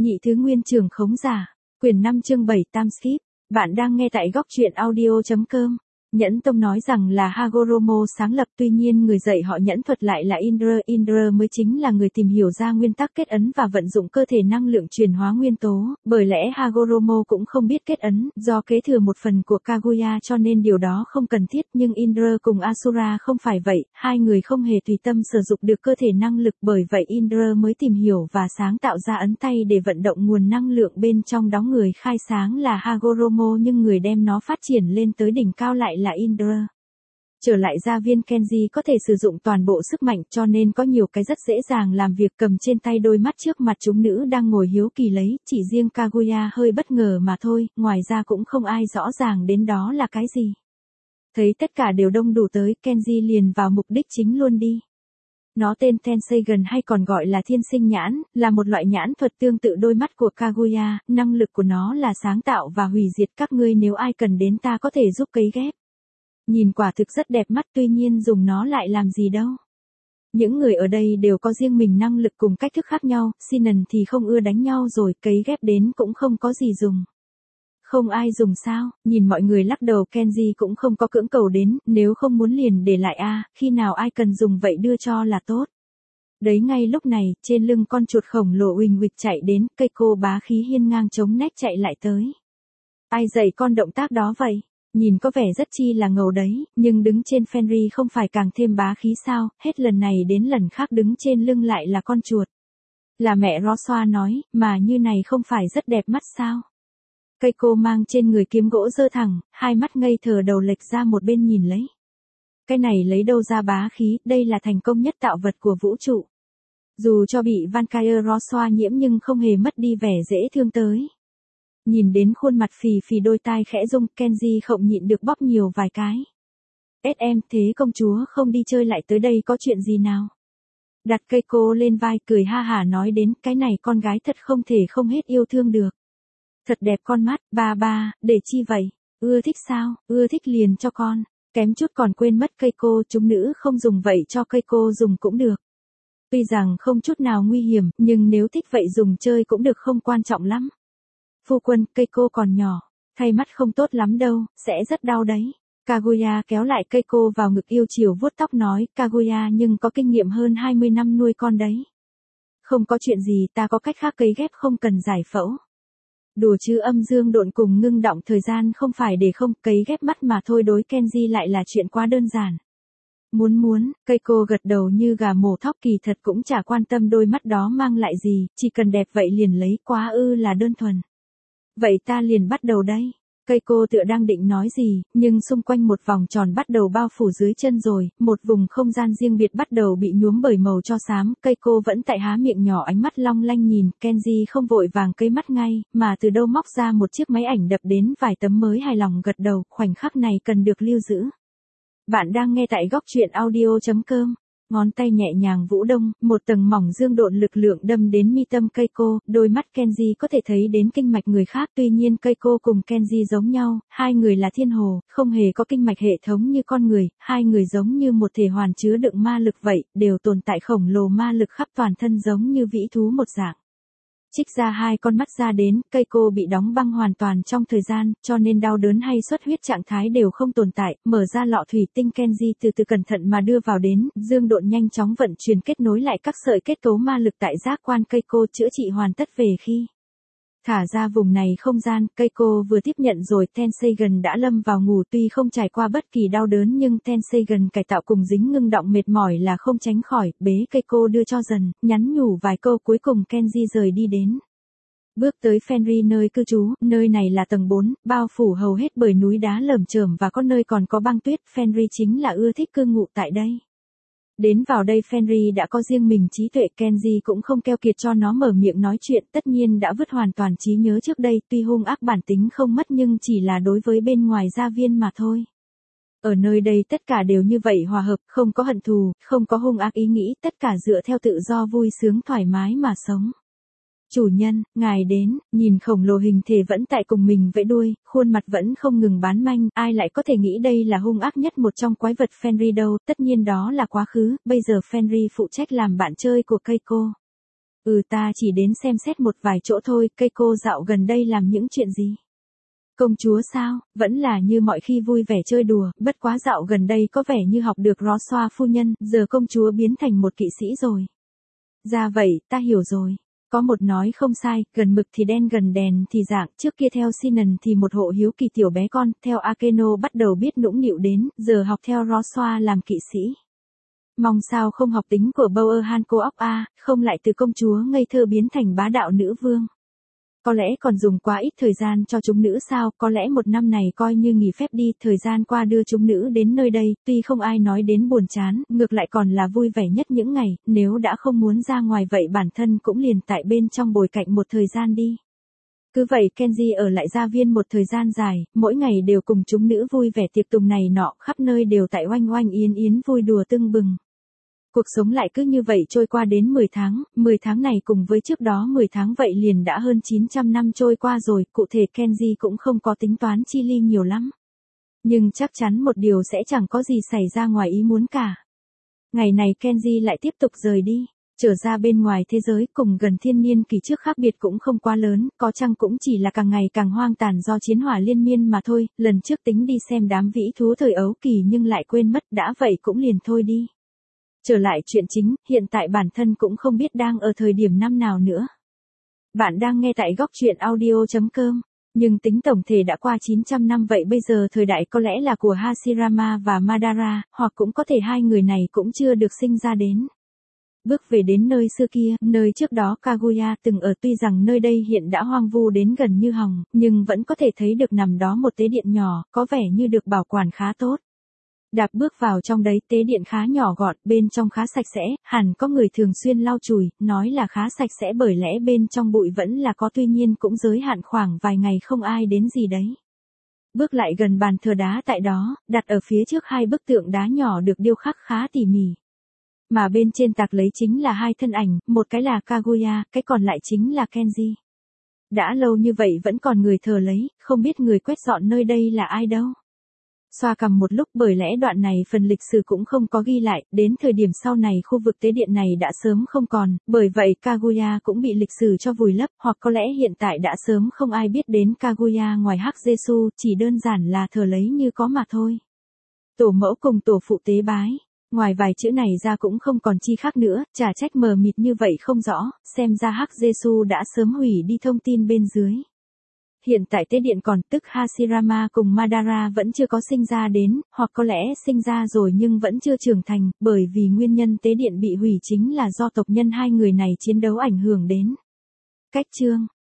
Nhị thứ nguyên trường khống giả. Quyển 5 chương 7 Tam Skip. Bạn đang nghe tại góc truyện audio.com. Nhẫn tông nói rằng là Hagoromo sáng lập, tuy nhiên người dạy họ nhẫn thuật lại là Indra. Indra mới chính là người tìm hiểu ra nguyên tắc kết ấn và vận dụng cơ thể năng lượng chuyển hóa nguyên tố, bởi lẽ Hagoromo cũng không biết kết ấn, do kế thừa một phần của Kaguya cho nên điều đó không cần thiết, nhưng Indra cùng Asura không phải vậy, hai người không hề tùy tâm sử dụng được cơ thể năng lực, bởi vậy Indra mới tìm hiểu và sáng tạo ra ấn tay để vận động nguồn năng lượng bên trong đó. Người khai sáng là Hagoromo nhưng người đem nó phát triển lên tới đỉnh cao lại là Indra. Trở lại gia viên, Kenji có thể sử dụng toàn bộ sức mạnh cho nên có nhiều cái rất dễ dàng làm việc, cầm trên tay đôi mắt trước mặt chúng nữ đang ngồi hiếu kỳ lấy, chỉ riêng Kaguya hơi bất ngờ mà thôi, ngoài ra cũng không ai rõ ràng đến đó là cái gì. Thấy tất cả đều đông đủ tới, Kenji liền vào mục đích chính luôn đi. Nó tên Tenseigan hay còn gọi là thiên sinh nhãn, là một loại nhãn thuật tương tự đôi mắt của Kaguya, năng lực của nó là sáng tạo và hủy diệt. Các ngươi nếu ai cần đến ta có thể giúp cấy ghép. Nhìn quả thực rất đẹp mắt, tuy nhiên dùng nó lại làm gì đâu. Những người ở đây đều có riêng mình năng lực cùng cách thức khác nhau, Sinan thì không ưa đánh nhau rồi, cấy ghép đến cũng không có gì dùng. Không ai dùng sao? Nhìn mọi người lắc đầu, Kenji cũng không có cưỡng cầu đến, nếu không muốn liền để lại khi nào ai cần dùng vậy đưa cho là tốt. Đấy, ngay lúc này, trên lưng con chuột khổng lồ uỳnh uịch chạy đến, Keiko bá khí hiên ngang chống nét chạy lại tới. Ai dạy con động tác đó vậy? Nhìn có vẻ rất chi là ngầu đấy, nhưng đứng trên Fenrir không phải càng thêm bá khí sao, hết lần này đến lần khác đứng trên lưng lại là con chuột. Là mẹ Rosoa nói, mà như này không phải rất đẹp mắt sao? Keiko mang trên người kiếm gỗ giơ thẳng, hai mắt ngây thờ đầu lệch ra một bên nhìn lấy. Cái này lấy đâu ra bá khí, đây là thành công nhất tạo vật của vũ trụ. Dù cho bị Vampire Rosoa nhiễm nhưng không hề mất đi vẻ dễ thương tới. Nhìn đến khuôn mặt phì phì đôi tai khẽ rung, Kenji không nhịn được bóp nhiều vài cái. Em, thế công chúa không đi chơi lại tới đây có chuyện gì nào? Đặt Keiko lên vai cười ha hả nói đến, cái này con gái thật không thể không hết yêu thương được. Thật đẹp con mắt, ba, để chi vậy? Ưa thích sao? Ưa thích liền cho con. Kém chút còn quên mất Keiko, chúng nữ không dùng vậy cho Keiko dùng cũng được. Tuy rằng không chút nào nguy hiểm, nhưng nếu thích vậy dùng chơi cũng được, không quan trọng lắm. Phu quân, Keiko còn nhỏ, thay mắt không tốt lắm đâu, sẽ rất đau đấy. Kaguya kéo lại Keiko vào ngực yêu chiều vuốt tóc nói, Kaguya nhưng có kinh nghiệm hơn 20 năm nuôi con đấy. Không có chuyện gì, ta có cách khác cấy ghép không cần giải phẫu. Đùa chứ, âm dương độn cùng ngưng động thời gian không phải để không, cấy ghép mắt mà thôi, đối Kenji lại là chuyện quá đơn giản. Muốn, Keiko gật đầu như gà mổ thóc, kỳ thật cũng chả quan tâm đôi mắt đó mang lại gì, chỉ cần đẹp vậy liền lấy, quá là đơn thuần. Vậy ta liền bắt đầu đây. Keiko tựa đang định nói gì, nhưng xung quanh một vòng tròn bắt đầu bao phủ dưới chân rồi, một vùng không gian riêng biệt bắt đầu bị nhuốm bởi màu tro xám, Keiko vẫn tại há miệng nhỏ, ánh mắt long lanh nhìn, Kenji không vội vàng cấy mắt ngay, mà từ đâu móc ra một chiếc máy ảnh đập đến vài tấm mới hài lòng gật đầu, khoảnh khắc này cần được lưu giữ. Bạn đang nghe tại góc truyện audio.com. Ngón tay nhẹ nhàng vũ động, một tầng mỏng dương độn lực lượng đâm đến mi tâm Keiko, đôi mắt Kenji có thể thấy đến kinh mạch người khác, tuy nhiên Keiko cùng Kenji giống nhau, hai người là thiên hồ, không hề có kinh mạch hệ thống như con người, hai người giống như một thể hoàn chứa đựng ma lực vậy, đều tồn tại khổng lồ ma lực khắp toàn thân giống như vĩ thú một dạng. Trích ra hai con mắt ra đến, Keiko bị đóng băng hoàn toàn trong thời gian, cho nên đau đớn hay xuất huyết trạng thái đều không tồn tại, mở ra lọ thủy tinh, Kenji từ từ cẩn thận mà đưa vào đến, dương độn nhanh chóng vận chuyển kết nối lại các sợi kết tố ma lực tại giác quan Keiko, chữa trị hoàn tất về khi thả ra vùng này không gian. Keiko vừa tiếp nhận rồi, Tenseigan đã lâm vào ngủ, tuy không trải qua bất kỳ đau đớn nhưng Tenseigan cải tạo cùng dính ngưng động mệt mỏi là không tránh khỏi, bế Keiko đưa cho dần, nhắn nhủ vài câu cuối cùng Kenji rời đi đến. Bước tới Fenrir nơi cư trú, nơi này là tầng 4, bao phủ hầu hết bởi núi đá lởm chởm và có nơi còn có băng tuyết, Fenrir chính là ưa thích cư ngụ tại đây. Đến vào đây Fenrir đã có riêng mình trí tuệ, Kenji cũng không keo kiệt cho nó mở miệng nói chuyện, tất nhiên đã vứt hoàn toàn trí nhớ trước đây, tuy hung ác bản tính không mất nhưng chỉ là đối với bên ngoài gia viên mà thôi. Ở nơi đây tất cả đều như vậy, hòa hợp, không có hận thù, không có hung ác ý nghĩ, tất cả dựa theo tự do vui sướng thoải mái mà sống. Chủ nhân, ngài đến, nhìn khổng lồ hình thể vẫn tại cùng mình vẫy đuôi, khuôn mặt vẫn không ngừng bán manh, ai lại có thể nghĩ đây là hung ác nhất một trong quái vật Fenrir đâu, tất nhiên đó là quá khứ, bây giờ Fenrir phụ trách làm bạn chơi của Keiko. Ta chỉ đến xem xét một vài chỗ thôi, Keiko dạo gần đây làm những chuyện gì? Công chúa sao, vẫn là như mọi khi vui vẻ chơi đùa, bất quá dạo gần đây có vẻ như học được rót xoa phu nhân, giờ công chúa biến thành một kỵ sĩ rồi. Ra vậy, ta hiểu rồi. Có một nói không sai, gần mực thì đen gần đèn thì dạng, trước kia theo Sinan thì một hộ hiếu kỳ tiểu bé con, theo Akeno bắt đầu biết nũng nịu đến, giờ học theo Roswa làm kỵ sĩ. Mong sao không học tính của Bower Hancock không lại từ công chúa ngây thơ biến thành bá đạo nữ vương. Có lẽ còn dùng quá ít thời gian cho chúng nữ sao, có lẽ một năm này coi như nghỉ phép đi, thời gian qua đưa chúng nữ đến nơi đây, tuy không ai nói đến buồn chán, ngược lại còn là vui vẻ nhất những ngày, nếu đã không muốn ra ngoài vậy bản thân cũng liền tại bên trong bồi cạnh một thời gian đi. Cứ vậy Kenji ở lại gia viên một thời gian dài, mỗi ngày đều cùng chúng nữ vui vẻ tiệc tùng này nọ, khắp nơi đều tại oanh oanh yến yến vui đùa tưng bừng. Cuộc sống lại cứ như vậy trôi qua đến 10 tháng này cùng với trước đó 10 tháng vậy liền đã hơn 900 năm trôi qua rồi, cụ thể Kenji cũng không có tính toán chi ly nhiều lắm. Nhưng chắc chắn một điều sẽ chẳng có gì xảy ra ngoài ý muốn cả. Ngày này Kenji lại tiếp tục rời đi, trở ra bên ngoài thế giới cùng gần thiên niên kỳ trước khác biệt cũng không quá lớn, có chăng cũng chỉ là càng ngày càng hoang tàn do chiến hỏa liên miên mà thôi, lần trước tính đi xem đám vĩ thú thời ấu kỳ nhưng lại quên mất đã vậy cũng liền thôi đi. Trở lại chuyện chính, hiện tại bản thân cũng không biết đang ở thời điểm năm nào nữa. Bạn đang nghe tại góc truyện audio.com, nhưng tính tổng thể đã qua 900 năm vậy bây giờ thời đại có lẽ là của Hashirama và Madara, hoặc cũng có thể hai người này cũng chưa được sinh ra đến. Bước về đến nơi xưa kia, nơi trước đó Kaguya từng ở tuy rằng nơi đây hiện đã hoang vu đến gần như hỏng, nhưng vẫn có thể thấy được nằm đó một tế điện nhỏ, có vẻ như được bảo quản khá tốt. Đạp bước vào trong đấy, tế điện khá nhỏ gọn, bên trong khá sạch sẽ, hẳn có người thường xuyên lau chùi, nói là khá sạch sẽ bởi lẽ bên trong bụi vẫn là có tuy nhiên cũng giới hạn khoảng vài ngày không ai đến gì đấy. Bước lại gần bàn thờ đá tại đó, đặt ở phía trước hai bức tượng đá nhỏ được điêu khắc khá tỉ mỉ. Mà bên trên tạc lấy chính là hai thân ảnh, một cái là Kaguya, cái còn lại chính là Kenji. Đã lâu như vậy vẫn còn người thờ lấy, không biết người quét dọn nơi đây là ai đâu. Xoa cằm một lúc bởi lẽ đoạn này phần lịch sử cũng không có ghi lại, đến thời điểm sau này khu vực tế điện này đã sớm không còn, bởi vậy Kaguya cũng bị lịch sử cho vùi lấp, hoặc có lẽ hiện tại đã sớm không ai biết đến Kaguya ngoài Hắc Jesu, chỉ đơn giản là thờ lấy như có mà thôi. Tổ mẫu cùng tổ phụ tế bái, ngoài vài chữ này ra cũng không còn chi khác nữa, chả trách mờ mịt như vậy không rõ, xem ra Hắc Jesu đã sớm hủy đi thông tin bên dưới. Hiện tại tế điện còn, tức Hashirama cùng Madara vẫn chưa có sinh ra đến, hoặc có lẽ sinh ra rồi nhưng vẫn chưa trưởng thành, bởi vì nguyên nhân tế điện bị hủy chính là do tộc nhân hai người này chiến đấu ảnh hưởng đến. Cách chương